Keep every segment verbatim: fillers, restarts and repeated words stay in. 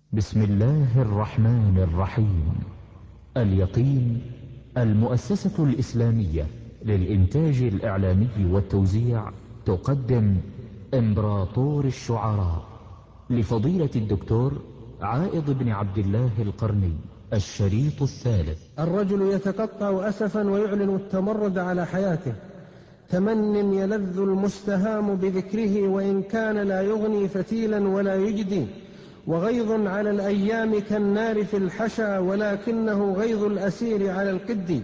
بسم الله الرحمن الرحيم. اليقين، المؤسسة الإسلامية للإنتاج الإعلامي والتوزيع، تقدم إمبراطور الشعراء لفضيلة الدكتور عائض بن عبد الله القرني، الشريط الثالث. الرجل يتقطع أسفا ويعلن التمرد على حياته، تمن يلذ المستهام بذكره وإن كان لا يغني فتيلا ولا يجدي، وغيظ على الأيام كالنار في الحشا ولكنه غيظ الأسير على القد.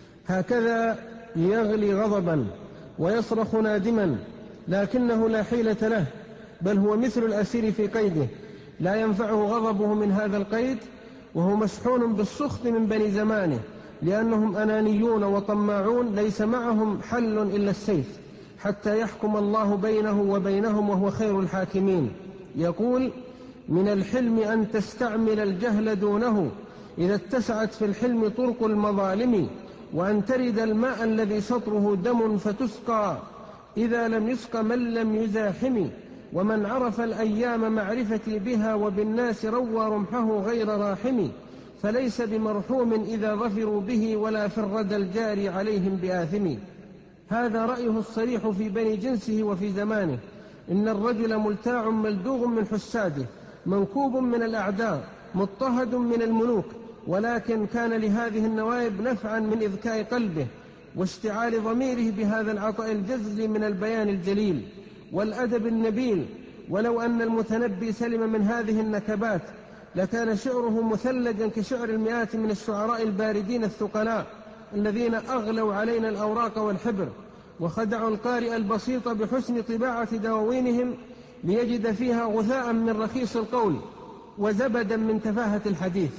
هكذا يغلي غضبا ويصرخ نادما، لكنه لا حيلة له، بل هو مثل الأسير في قيده، لا ينفعه غضبه من هذا القيد، وهو مسحون بالسخط من بني زمانه، لأنهم أنانيون وطماعون ليس معهم حل إلا السيف، حتى يحكم الله بينه وبينهم وهو خير الحاكمين. يقول: من الحلم أن تستعمل الجهل دونه إذا اتسعت في الحلم طرق المظالم، وأن ترد الماء الذي شطره دم فتسقى إذا لم يسق من لم يزاحم، ومن عرف الأيام معرفتي بها وبالناس روى رمحه غير راحم، فليس بمرحوم إذا ظفروا به ولا في الردى الجاري عليهم بآثم. هذا رأيه الصريح في بني جنسه وفي زمانه. إن الرجل ملتاع ملدوغ من حساده، منكوب من الأعداء، مضطهد من الملوك، ولكن كان لهذه النوائب نفعا من إذكاء قلبه واشتعال ضميره بهذا العطاء الجزل من البيان الجليل والأدب النبيل. ولو أن المتنبي سلم من هذه النكبات لكان شعره مثلجا كشعر المئات من الشعراء الباردين الثقلاء الذين أغلوا علينا الأوراق والحبر، وخدعوا القارئ البسيط بحسن طباعة دواوينهم ليجد فيها غثاء من رخيص القول وزبدا من تفاهة الحديث.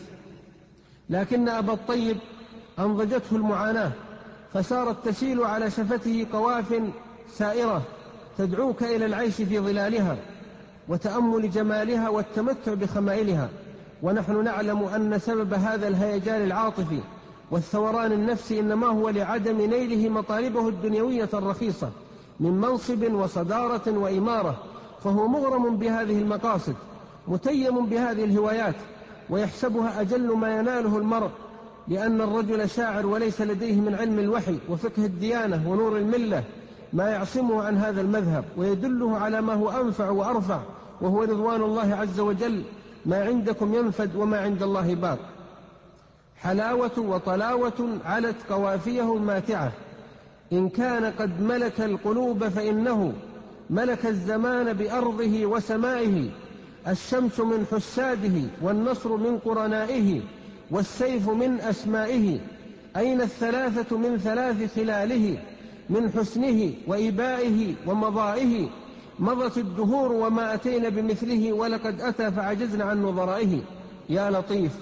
لكن أبا الطيب أنضجته المعاناة، فصارت تسيل على شفته قواف سائرة تدعوك إلى العيش في ظلالها وتأمل جمالها والتمتع بخمائلها. ونحن نعلم أن سبب هذا الهيجان العاطفي والثوران النفسي إنما هو لعدم نيله مطالبه الدنيوية الرخيصة من منصب وصدارة وإمارة، فهو مغرم بهذه المقاصد، متيم بهذه الهوايات، ويحسبها أجل ما يناله المرء، لأن الرجل شاعر وليس لديه من علم الوحي وفقه الديانة ونور الملة ما يعصمه عن هذا المذهب ويدله على ما هو أنفع وأرفع، وهو رضوان الله عز وجل: ما عندكم ينفد وما عند الله باق. حلاوة وطلاوة علت قوافيه الماتعة، إن كان قد ملك القلوب فإنه ملك الزمان بأرضه وسمائه. الشمس من حساده والنصر من قرنائه والسيف من أسمائه. أين الثلاثة من ثلاث خلاله؟ من حسنه وإبائه ومضائه. مضت الدهور وما أتينا بمثله، ولقد أتى فعجزنا عن نظرائه. يا لطيف،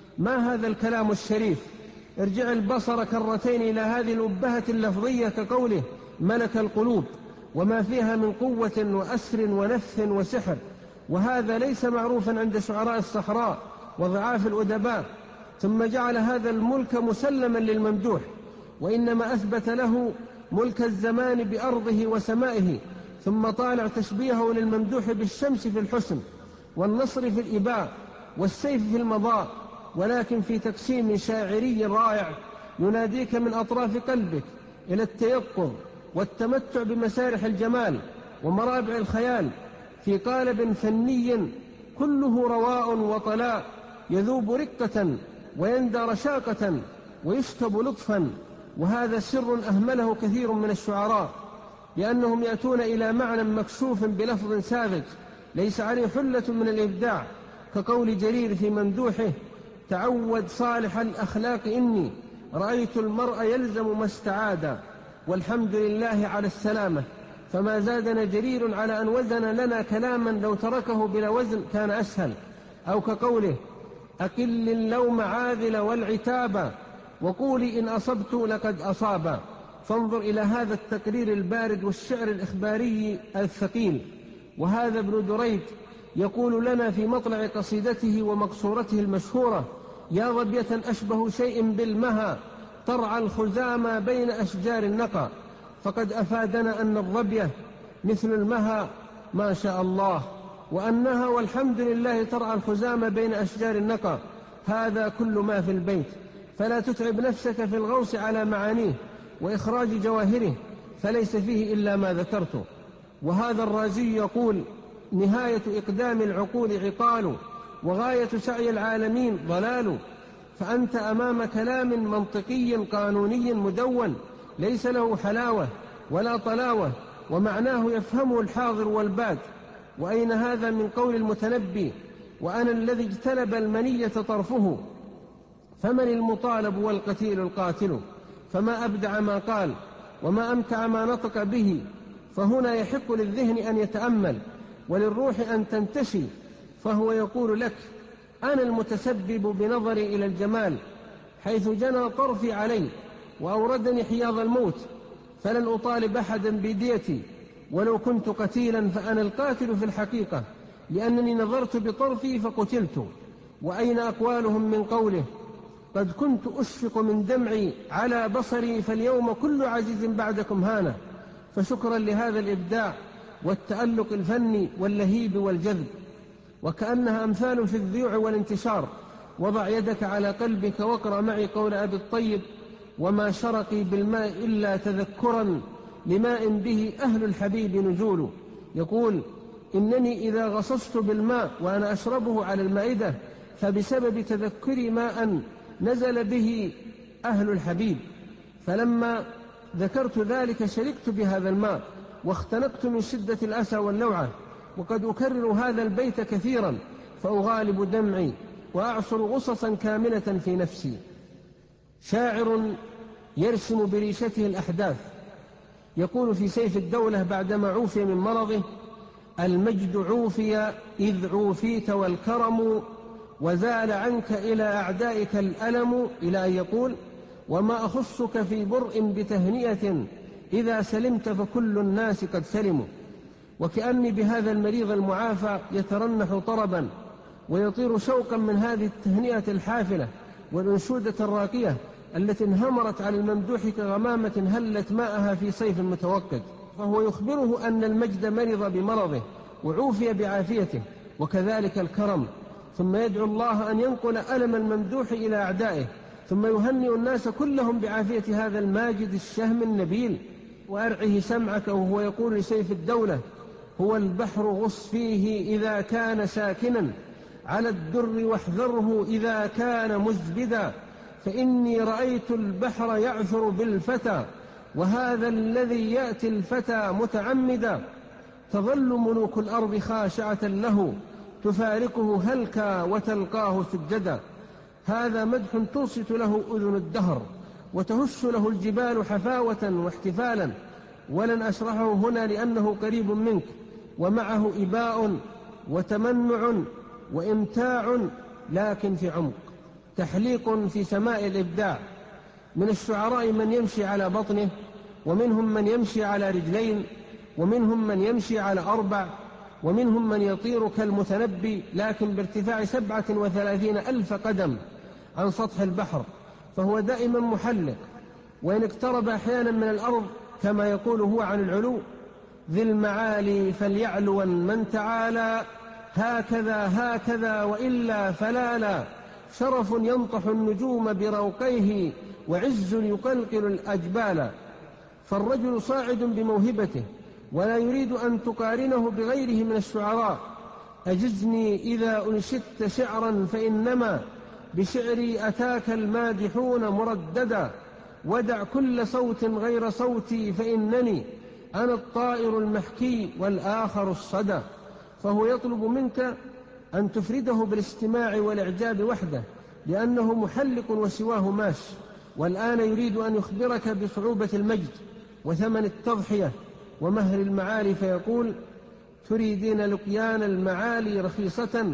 ما هذا الكلام الشريف؟ ارجع البصر كرتين إلى هذه الأبهة اللفظية كقوله ملك القلوب، وما فيها من قوة وأسر ونفث وسحر، وهذا ليس معروفا عند شعراء الصحراء وضعاف الأدباء. ثم جعل هذا الملك مسلما للممدوح، وإنما أثبت له ملك الزمان بأرضه وسمائه، ثم طالع تشبيهه للممدوح بالشمس في الحسن والنصر في الإباء والسيف في المضاء، ولكن في تقسيم شاعري رائع يناديك من أطراف قلبك إلى التيقظ والتمتع بمسارح الجمال ومرابع الخيال، في قالب فني كله رواء وطلاء، يذوب رقة ويندى رشاقة ويشكب لطفا. وهذا سر أهمله كثير من الشعراء، لأنهم يأتون إلى معنى مكشوف بلفظ ساذج ليس عليه حلة من الإبداع، كقول جرير في ممدوحه: تعود صالح الأخلاق إني رأيت المرء يلزم ما استعادا، والحمد لله على السلامة. فما زادنا جرير على أن وزن لنا كلاما لو تركه بلا وزن كان أسهل. أو كقوله: أقل اللوم عاذل والعتابا، وقولي إن أصبت لقد أصابا. فانظر إلى هذا التقرير البارد والشعر الإخباري الثقيل. وهذا ابن دريد يقول لنا في مطلع قصيدته ومقصورته المشهورة: يا ظبية أشبه شيء بالمها ترعى الخزامى بين أشجار النقى. فقد أفادنا أن الظبية مثل المها ما شاء الله، وأنها والحمد لله ترعى الخزامة بين أشجار النقى. هذا كل ما في البيت، فلا تتعب نفسك في الغوص على معانيه وإخراج جواهره، فليس فيه إلا ما ذكرت. وهذا الرازي يقول: نهاية إقدام العقول عقال، وغاية سعي العالمين ضلال. فأنت أمام كلام منطقي قانوني مدون، ليس له حلاوة ولا طلاوة، ومعناه يفهمه الحاضر والباد. وأين هذا من قول المتنبي: وأنا الذي اجتلب المنية طرفه، فمن المطالب والقتيل القاتل؟ فما أبدع ما قال وما أمتع ما نطق به. فهنا يحق للذهن أن يتأمل وللروح أن تنتشي، فهو يقول لك: أنا المتسبب بنظري إلى الجمال، حيث جنى طرفي علي وأوردني حياض الموت، فلن أطالب أحدا بديتي، ولو كنت قتيلا فأنا القاتل في الحقيقة، لأنني نظرت بطرفي فقتلت. وأين أقوالهم من قوله: قد كنت أشفق من دمعي على بصري، فاليوم كل عزيز بعدكم هانه. فشكرا لهذا الإبداع والتألق الفني واللهيب والجذب، وكأنها أمثال في الذيوع والانتشار. وضع يدك على قلبك واقرأ معي قول أبي الطيب: وما شرقي بالماء إلا تذكرا لماء به أهل الحبيب نزول. يقول: إنني إذا غصصت بالماء وأنا أشربه على المائدة فبسبب تذكري ماء نزل به أهل الحبيب، فلما ذكرت ذلك شركت بهذا الماء واختنقت من شدة الأسى واللوعة. وقد أكرر هذا البيت كثيرا فأغالب دمعي وأعصر غصصا كاملة في نفسي. شاعر يرسم بريشته الأحداث، يقول في سيف الدولة بعدما عوفي من مرضه: المجد عوفي إذ عوفيت والكرم، وزال عنك إلى أعدائك الألم، إلى أن يقول: وما أخصك في برء بتهنئة، إذا سلمت فكل الناس قد سلموا. وكأني بهذا المريض المعافى يترنح طربا ويطير شوقا من هذه التهنئة الحافلة والأنشودة الراقية التي انهمرت على الممدوح كغمامة هلت ماءها في صيف متوقد. فهو يخبره أن المجد مرض بمرضه وعوفي بعافيته، وكذلك الكرم. ثم يدعو الله أن ينقل ألم الممدوح إلى أعدائه، ثم يهنئ الناس كلهم بعافية هذا الماجد الشهم النبيل. وأرعه سمعك وهو يقول لسيف الدولة: هو البحر غص فيه إذا كان ساكنا على الدر، واحذره إذا كان مزبدا، فإني رأيت البحر يعثر بالفتى، وهذا الذي يأتي الفتى متعمدا، تظل ملوك الأرض خاشعة له، تفارقه هلكا وتلقاه سجدا. هذا مدح تنصت له أذن الدهر، وتهش له الجبال حفاوة واحتفالا. ولن أشرحه هنا لأنه قريب منك، ومعه إباء وتمنع وإمتاع، لكن في عمق، تحليق في سماء الإبداع. من الشعراء من يمشي على بطنه، ومنهم من يمشي على رجلين، ومنهم من يمشي على أربع، ومنهم من يطير كالمتنبي لكن بارتفاع سبعة وثلاثين ألف قدم عن سطح البحر، فهو دائما محلق، وإن اقترب أحيانا من الأرض كما يقول هو عن العلو: ذي المعالي فليعلوا من تعالى، هكذا هكذا وإلا فلا لا، شرف ينطح النجوم بروقيه، وعز يقلقل الأجبال. فالرجل صاعد بموهبته ولا يريد أن تقارنه بغيره من الشعراء. أجزني إذا أنشدت شعرا، فإنما بشعري أتاك المادحون مرددا، ودع كل صوت غير صوتي، فإنني أنا الطائر المحكي والآخر الصدى. فهو يطلب منك أن تفرده بالاستماع والإعجاب وحده، لأنه محلق وسواه ماش. والآن يريد أن يخبرك بصعوبة المجد وثمن التضحية ومهر المعالي، فيقول: تريدين لقيان المعالي رخيصة،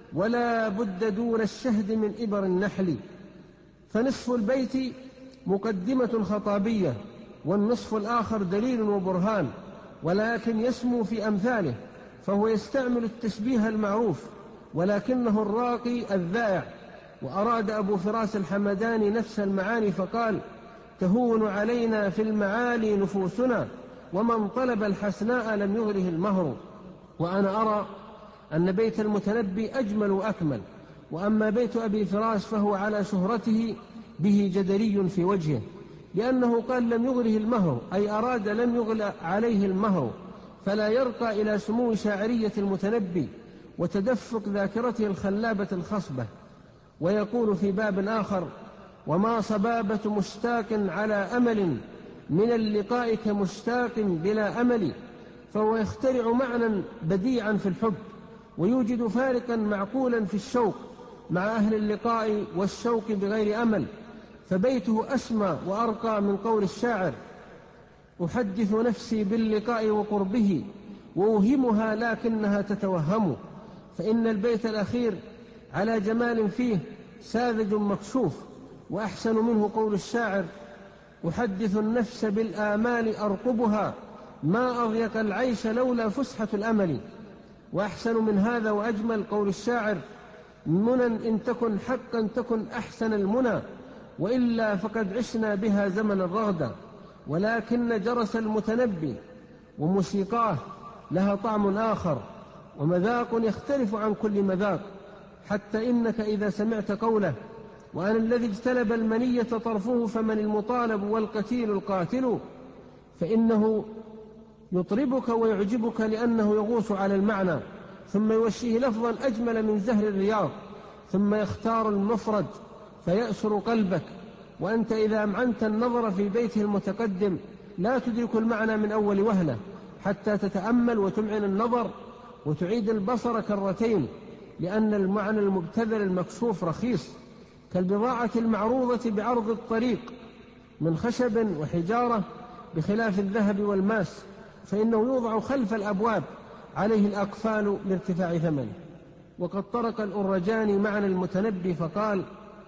ولا بد دون الشهد من إبر النحل. فنصف البيت مقدمة خطابية، والنصف الآخر دليل وبرهان، ولكن يسمو في أمثاله، فهو يستعمل التشبيه المعروف ولكنه الراقي الذائع. وأراد أبو فراس الحمداني نفس المعاني فقال: تهون علينا في المعالي نفوسنا، ومن طلب الحسناء لم يغره المهر. وأنا أرى أن بيت المتنبي أجمل وأكمل، وأما بيت أبي فراس فهو على شهرته به جدلي في وجهه، لأنه قال لم يغره المهر، أي أراد لم يغل عليه المهر، فلا يرقى إلى سمو شاعرية المتنبي وتدفق ذاكرته الخلابة الخصبة. ويقول في باب آخر: وما صبابة مشتاق على أمل من اللقاء كمشتاق بلا أمل، فهو يخترع معنى بديعا في الحب، ويوجد فارقا معقولا في الشوق مع أهل اللقاء والشوق بغير أمل، فبيته أسمى وأرقى من قول الشاعر: أحدث نفسي باللقاء وقربه وأوهمها لكنها تتوهم. فإن البيت الأخير على جمال فيه ساذج مكشوف، وأحسن منه قول الشاعر: أحدث النفس بالآمال أرقبها ما أضيق العيش لولا فسحة الأمل. وأحسن من هذا وأجمل قول الشاعر: منى إن تكن حقا تكن أحسن المنى، وإلا فقد عشنا بها زمن الرغدة. ولكن جرس المتنبي وموسيقاه لها طعم آخر ومذاق يختلف عن كل مذاق، حتى إنك إذا سمعت قوله: وأنا الذي اجتلب المنية طرفه فمن المطالب والقتيل القاتل، فإنه يطربك ويعجبك لأنه يغوص على المعنى، ثم يوشيه لفظا أجمل من زهر الرياض، ثم يختار المفرد فيأسر قلبك. وأنت إذا أمعنت النظر في بيته المتقدم لا تدرك المعنى من أول وهلة، حتى تتأمل وتمعن النظر وتعيد البصر كرتين، لأن المعنى المبتذل المكشوف رخيص كالبضاعة المعروضة بعرض الطريق من خشب وحجارة، بخلاف الذهب والماس فإنه يوضع خلف الأبواب عليه الأقفال لارتفاع ثمنه. وقد طرق الأرجاني معنى المتنبي فقال: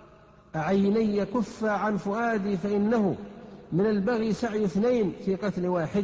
أعيني كفا عن فؤادي فإنه من البغي سعي اثنين في قتل واحد.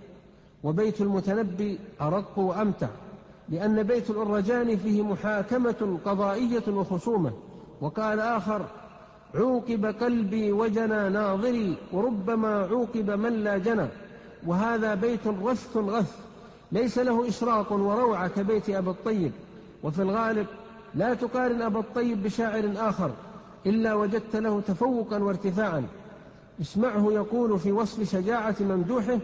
وبيت المتنبي أرق وأمتع، لأن بيت الأرجاني فيه محاكمة قضائية وخصومة. وقال آخر: عوقب قلبي وجنى ناظري وربما عوقب من لا جنى. وهذا بيت غث غث ليس له إشراق وروعة كبيت أبي الطيب. وفي الغالب لا تقارن أبا الطيب بشاعر آخر إلا وجدت له تفوقا وارتفاعا. اسمعه يقول في وصف شجاعة ممدوحه: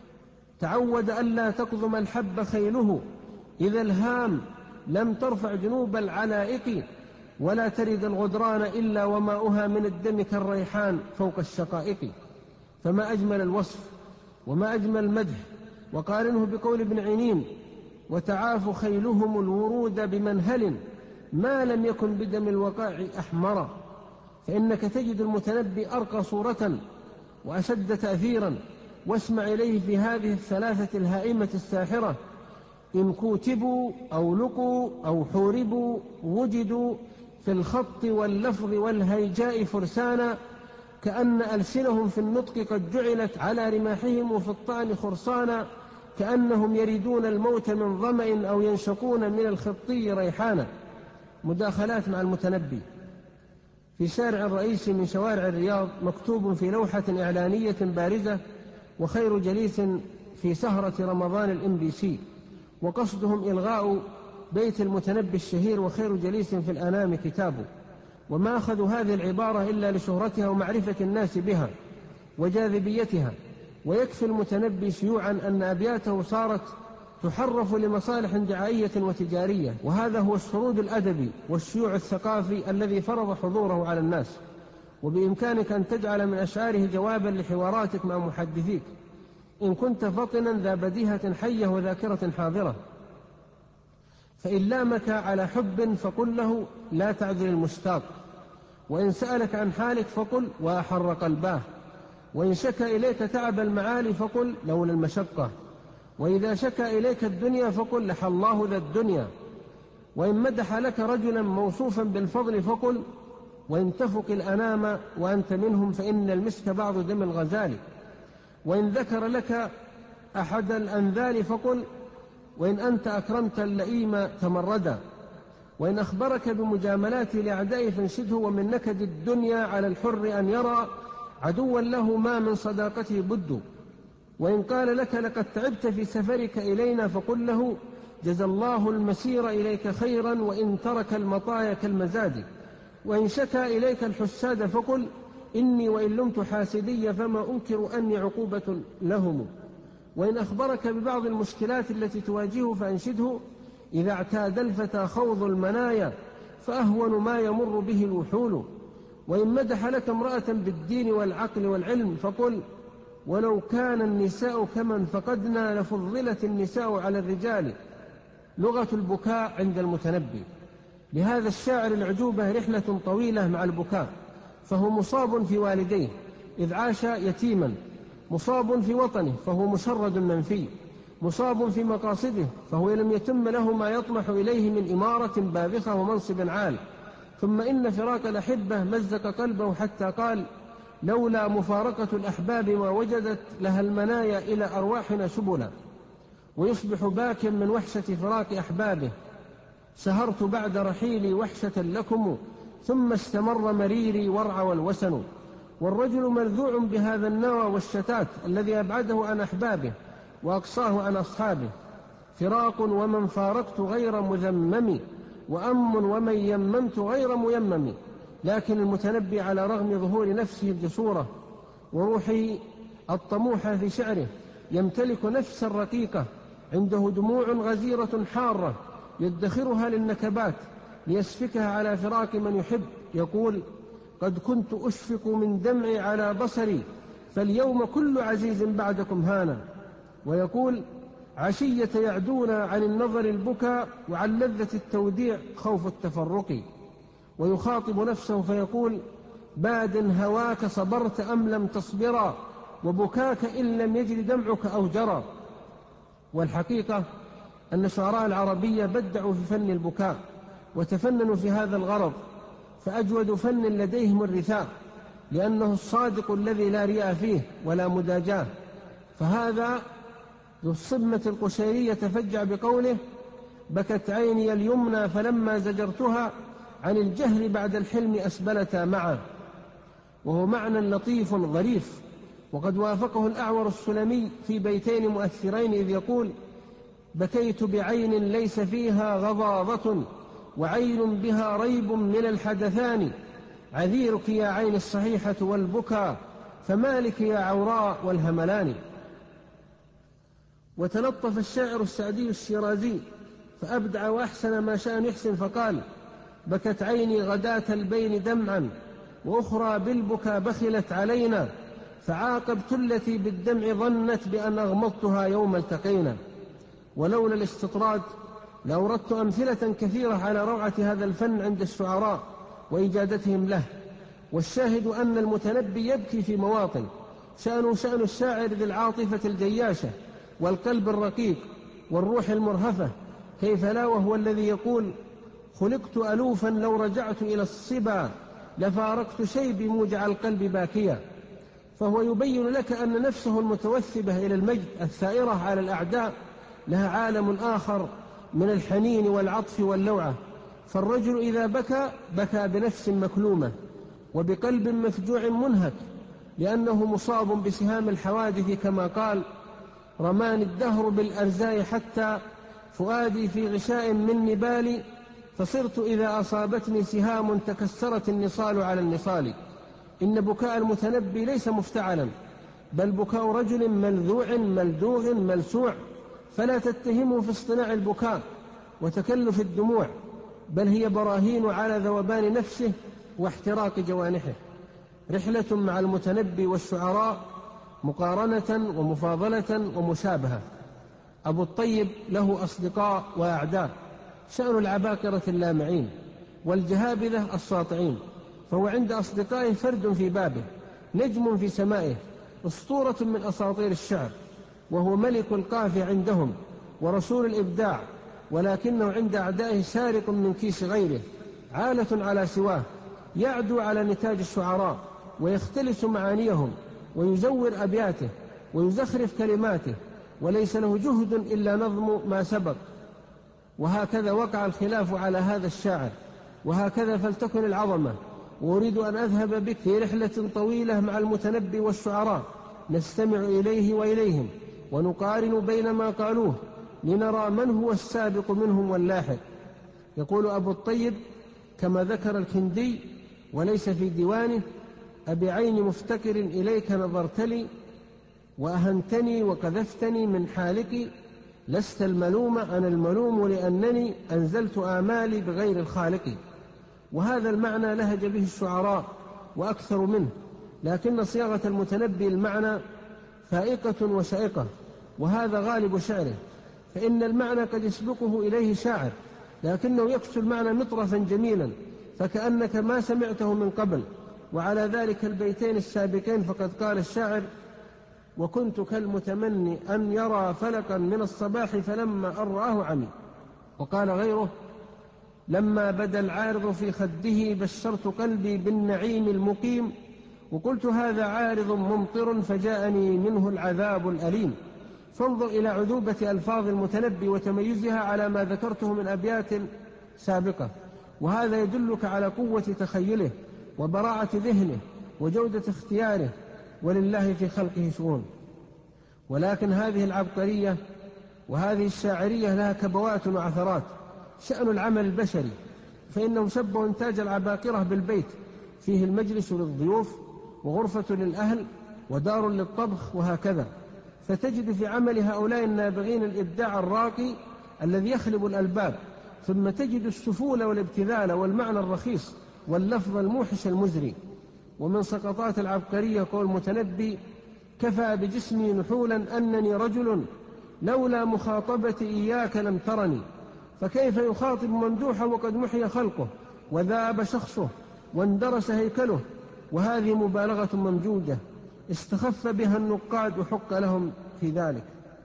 تعود ألا تقضم الحب خيله إذا الهام لم ترفع جنوب العلائق، ولا ترد الغدران إلا وماؤها من الدم كالريحان فوق الشقائق. فما أجمل الوصف وما أجمل المدح. وقارنه بقول ابن عينين: وتعاف خيلهم الورود بمنهل ما لم يكن بدم الوقاع أحمرا. فإنك تجد المتنبي أرقى صورة وأشد تأثيرا. واسمع إليه في هذه الثلاثة الهائمة الساحرة: إن كوتبوا أو لقوا أو حوربوا وجدوا في الخط واللفظ والهيجاء فرسانا، كأن ألسنهم في النطق قد جعلت على رماحهم وفي الطعن خرصانا، كأنهم يريدون الموت من ظمأ أو ينشقون من الخطي ريحانا. مداخلات مع المتنبي. في شارع رئيسي من شوارع الرياض مكتوب في لوحة إعلانية بارزة: وخير جليس في سهرة رمضان الإم بي سي. وقصدهم إلغاء بيت المتنبي الشهير: وخير جليس في الأنام كتابه. وما أخذوا هذه العبارة إلا لشهرتها ومعرفة الناس بها وجاذبيتها. ويكفي المتنبي شيوعا أن أبياته صارت تحرف لمصالح دعائية وتجارية، وهذا هو الشرود الأدبي والشيوع الثقافي الذي فرض حضوره على الناس. وبإمكانك أن تجعل من أشعاره جوابا لحواراتك مع محدثيك إن كنت فطنا ذا بديهة حية وذاكرة حاضرة. فإن لامك على حب فقل له: لا تعذر المشتاق. وإن سألك عن حالك فقل: وأحر قلباه. وإن شكى إليك تعب المعالي فقل: لولا المشقة. وإذا شكى إليك الدنيا فقل: لحى الله ذا الدنيا. وإن مدح لك رجلا موصوفا بالفضل فقل: وإن تفق الأنام وأنت منهم فإن المسك بعض دم الغزال. وإن ذكر لك أحد الأنذال فقل: وإن أنت أكرمت اللئيم تمردا. وإن أخبرك بمجاملات لأعدائه فانشده: ومن نكد الدنيا على الحر أن يرى عدوا له ما من صداقته بد. وإن قال لك: لقد تعبت في سفرك إلينا فقل له: جزى الله المسير إليك خيرا وإن ترك المطايا كالمزاد، وإن شكى إليك الحساد فقل إني وإن لمت حاسدي فما أنكر أني عقوبة لهم، وإن أخبرك ببعض المشكلات التي تواجهه فأنشده إذا اعتاد الفتى خوض المنايا فأهون ما يمر به الوحول، وإن مدح لك امرأة بالدين والعقل والعلم فقل ولو كان النساء كمن فقدنا لفضلت النساء على الرجال. لغة البكاء عند المتنبي. لهذا الشاعر العجوبة رحلة طويلة مع البكاء، فهو مصاب في والديه إذ عاش يتيما، مصاب في وطنه فهو مشرد منفي، مصاب في مقاصده فهو لم يتم له ما يطمح إليه من إمارة باذخة ومنصب عال. ثم إن فراق الأحبة مزق قلبه حتى قال لولا مفارقة الأحباب ما وجدت لها المنايا إلى أرواحنا سبلا. ويصبح باكيا من وحشة فراق أحبابه سهرت بعد رحيلي وحشة لكم ثم استمر مريري ورع والوسن. والرجل مرذوع بهذا النوى والشتات الذي أبعده عن أحبابه وأقصاه عن أصحابه. فراق ومن فارقت غير مذمم، وأم ومن يممت غير ميمم. لكن المتنبي على رغم ظهور نفسه الجسورة وروحه الطموحة في شعره يمتلك نفسا رقيقة عنده دموع غزيرة حارة يدخرها للنكبات ليسفكها على فراق من يحب. يقول قد كنت أشفق من دمعي على بصري فاليوم كل عزيز بعدكم هانا. ويقول عشية يعدون عن النظر البكاء وعن لذة التوديع خوف التفرق. ويخاطب نفسه فيقول باد هواك صبرت أم لم تصبرا وبكاك إن لم يجد دمعك أو جرى. والحقيقة أن الشعراء العربية بدعوا في فن البكاء وتفننوا في هذا الغرض، فأجود فن لديهم الرثاء لأنه الصادق الذي لا رياء فيه ولا مداجاه. فهذا ذو الصبمة القشيرية تفجع بقوله بكت عيني اليمنى فلما زجرتها عن الجهل بعد الحلم أسبلتا معا. وهو معنى لطيف ظريف. وقد وافقه الأعور السلمي في بيتين مؤثرين إذ يقول بكيت بعين ليس فيها غضاضة وعين بها ريب من الحدثان عذيرك يا عين الصحيحة والبكى فمالك يا عوراء والهملان. وتلطف الشاعر السعدي الشيرازي فأبدع وأحسن ما شاء يحسن فقال بكت عيني غداة البين دمعا وأخرى بالبكى بخلت علينا فعاقبت التي بالدمع ظنت بأن أغمضتها يوم التقينا. ولولا الاستطراد لأوردت أمثلة كثيرة على روعة هذا الفن عند الشعراء وإجادتهم له. والشاهد أن المتنبي يبكي في مواطن شأنه شأن الشاعر ذي العاطفة الجياشة والقلب الرقيق والروح المرهفة، كيف لا وهو الذي يقول خلقت ألوفا لو رجعت إلى الصبا لفارقت شيبي موجع القلب باكيا. فهو يبين لك أن نفسه المتوثبة إلى المجد الثائرة على الأعداء لها عالم آخر من الحنين والعطف واللوعة. فالرجل إذا بكى بكى بنفس مكلومة وبقلب مفجوع منهك لأنه مصاب بسهام الحوادث كما قال رماني الدهر بالأرزاء حتى فؤادي في غشاء من نبالي فصرت إذا أصابتني سهام تكسرت النصال على النصال. إن بكاء المتنبي ليس مفتعلا بل بكاء رجل ملذوع ملدوغ ملسوع، فلا تتهمه في اصطناع البكاء وتكلف الدموع بل هي براهين على ذوبان نفسه واحتراق جوانحه. رحلة مع المتنبي والشعراء مقارنة ومفاضلة ومشابهة. أبو الطيب له أصدقاء وأعداء شأن العباقرة اللامعين والجهابذة الساطعين، فهو عند أصدقائه فرد في بابه نجم في سمائه أسطورة من أساطير الشعر، وهو ملك القافية عندهم ورسول الإبداع، ولكنه عند أعدائه سارق من كيس غيره عالة على سواه يعدو على نتاج الشعراء ويختلس معانيهم ويزور أبياته ويزخرف كلماته وليس له جهد إلا نظم ما سبق. وهكذا وقع الخلاف على هذا الشاعر، وهكذا فلتكن العظمة. وأريد أن أذهب بك في رحلة طويلة مع المتنبي والشعراء نستمع إليه وإليهم ونقارن بين ما قالوه لنرى من هو السابق منهم واللاحق. يقول أبو الطيب كما ذكر الكندي وليس في ديوانه: أبعين مفتكر إليك نظرت لي وأهنتني وقذفتني من حالك، لست الملوم أنا الملوم لأنني أنزلت آمالي بغير الخالق. وهذا المعنى لهج به الشعراء وأكثر منه، لكن صياغة المتنبي المعنى فائقة وشائقة، وهذا غالب شعره، فإن المعنى قد يسبقه إليه شاعر لكنه يكسو المعنى مطرفا جميلا فكأنك ما سمعته من قبل. وعلى ذلك البيتين السابقين فقد قال الشاعر: وكنت كالمتمني أن يرى فلقا من الصباح فلما أن رآه عمي. وقال غيره: لما بدا العارض في خده بشرت قلبي بالنعيم المقيم، وقلت هذا عارض ممطر فجاءني منه العذاب الأليم. فانظر إلى عذوبة ألفاظ المتنبي وتميزها على ما ذكرته من أبيات سابقة، وهذا يدلك على قوة تخيله وبراعة ذهنه وجودة اختياره، ولله في خلقه شؤون. ولكن هذه العبقرية وهذه الشاعرية لها كبوات وعثرات. شأن العمل البشري فإنه شبه إنتاج العباقرة بالبيت، فيه المجلس للضيوف وغرفة للأهل ودار للطبخ وهكذا، فتجد في عمل هؤلاء النابغين الإبداع الراقي الذي يخلب الألباب، ثم تجد السفول والابتذال والمعنى الرخيص واللفظ الموحش المزري. ومن سقطات العبقرية قول المتنبي: كفى بجسمي نحولا أنني رجل لولا مخاطبتي إياك لم ترني. فكيف يخاطب ممدوحا وقد محي خلقه وذاب شخصه واندرس هيكله؟ وهذه مبالغة ممجودة استخف بها النقاد وحق لهم في ذلك.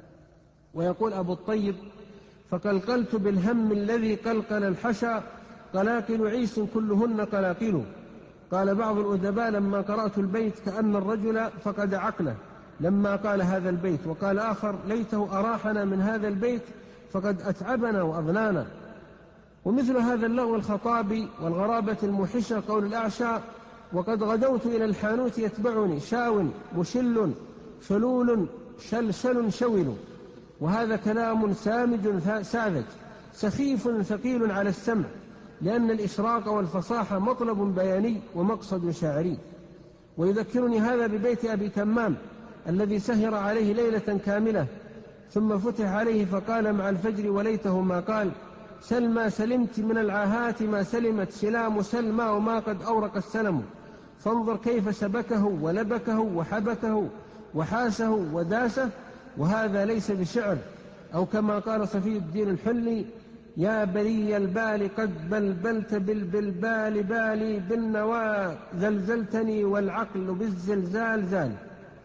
ويقول أبو الطيب: فقلقلت بالهم الذي قلقل الحشا قلاقل عيس كلهن قلاقل. قال بعض الأدباء لما قرأت البيت كأن الرجل فقد عقله لما قال هذا البيت، وقال آخر: ليته أراحنا من هذا البيت فقد أتعبنا وأضنانا. ومثل هذا اللغو الخطابي والغرابة الموحشة قول الأعشى: وقد غدوت إلى الحانوت يتبعني شاو مشل شلول شلشل شول. وهذا كلام سامج ساذج سخيف ثقيل على السمع، لأن الإشراق والفصاحة مطلب بياني ومقصد شاعري. ويذكرني هذا ببيت أبي تمام الذي سهر عليه ليلة كاملة ثم فتح عليه فقال مع الفجر وليته ما قال: سلمى سلمت من العاهات ما سلمت سلام سلمى وما قد أورق السلم. فانظر كيف سبكه ولبكه وحبكه وحاسه وداسه، وهذا ليس بشعر. أو كما قال صفي الدين الحلي: يا بلي البال قد بلبلت بالبلبال بالي بالنوى زلزلتني والعقل بالزلزال زال.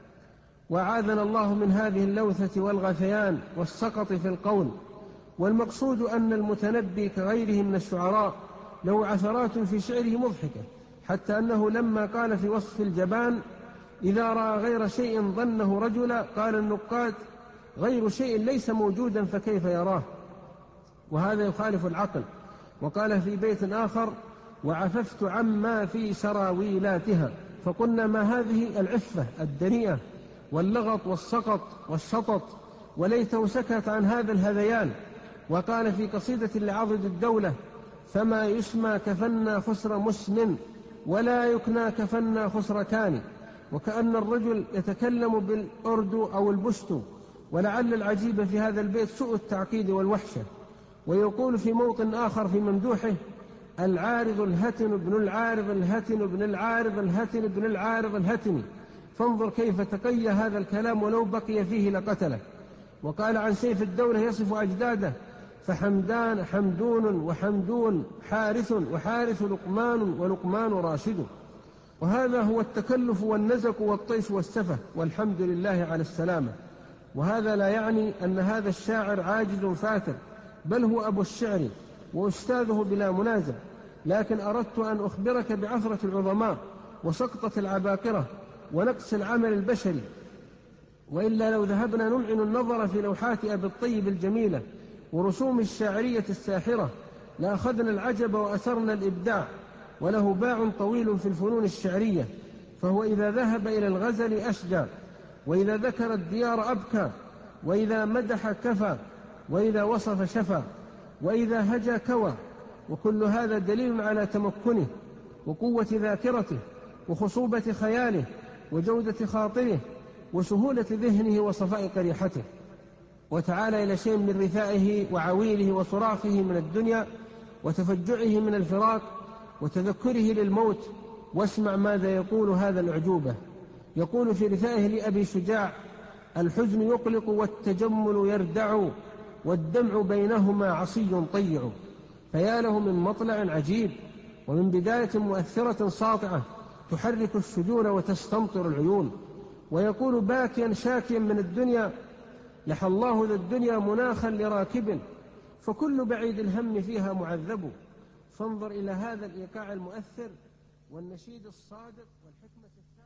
وعاذنا الله من هذه اللوثة والغثيان والسقط في القول. والمقصود أن المتنبي كغيره من الشعراء له عثرات في شعره مضحكة، حتى أنه لما قال في وصف الجبان: إذا رأى غير شيء ظنه رجلا، قال النقاد: غير شيء ليس موجودا فكيف يراه؟ وهذا يخالف العقل. وقال في بيت آخر: وعففت عما في سراويلاتها. فقلنا ما هذه العفة الدنيئة واللغط والسقط والشطط؟ وليته سكت عن هذا الهذيان. وقال في قصيدة لعضد الدولة: فما يسمى كفنا خسر مسم ولا يكنى كفنا خسرتان. وكأن الرجل يتكلم بالأرد أو البشت. ولعل العجيب في هذا البيت سوء التعقيد والوحشة. ويقول في موطن آخر في ممدوحه: العارض الهتن ابن العارض الهتن ابن العارض الهتن ابن العارض الهتن. فانظر كيف تقي هذا الكلام ولو بقي فيه لقتله. وقال عن سيف الدولة يصف أجداده: فحمدان حمدون وحمدون حارث وحارث لقمان ولقمان راشد. وهذا هو التكلف والنزك والطيش والسفه، والحمد لله على السلامة. وهذا لا يعني أن هذا الشاعر عاجز فاتر، بل هو أبو الشعر وأستاذه بلا منازع. لكن أردت أن أخبرك بعثرة العظماء وسقطة العباقرة ونقص العمل البشري. وإلا لو ذهبنا نمعن النظر في لوحات أبي الطيب الجميلة ورسوم الشاعرية الساحرة لأخذنا العجب وأسرنا الإبداع. وله باع طويل في الفنون الشعرية، فهو إذا ذهب إلى الغزل أشجع، وإذا ذكر الديار أبكى، وإذا مدح كفى، وإذا وصف شفى، وإذا هجا كوى، وكل هذا دليل على تمكنه وقوة ذاكرته وخصوبة خياله وجودة خاطره وسهولة ذهنه وصفاء قريحته. وتعالى إلى شيء من رثائه وعويله وصراخه من الدنيا وتفجعه من الفراق وتذكره للموت، واسمع ماذا يقول هذا الأعجوبة. يقول في رثائه لأبي شجاع: الحزن يقلق والتجمل يردع، والدمع بينهما عصي طيع. فيا له من مطلع عجيب، ومن بداية مؤثرة ساطعة تحرك الشجون وتستمطر العيون. ويقول باكيا شاكيا من الدنيا: لحى الله ذا الدنيا مناخا لراكب، فكل بعيد الهم فيها معذب. فانظر إلى هذا الإيقاع المؤثر والنشيد الصادق والحكمة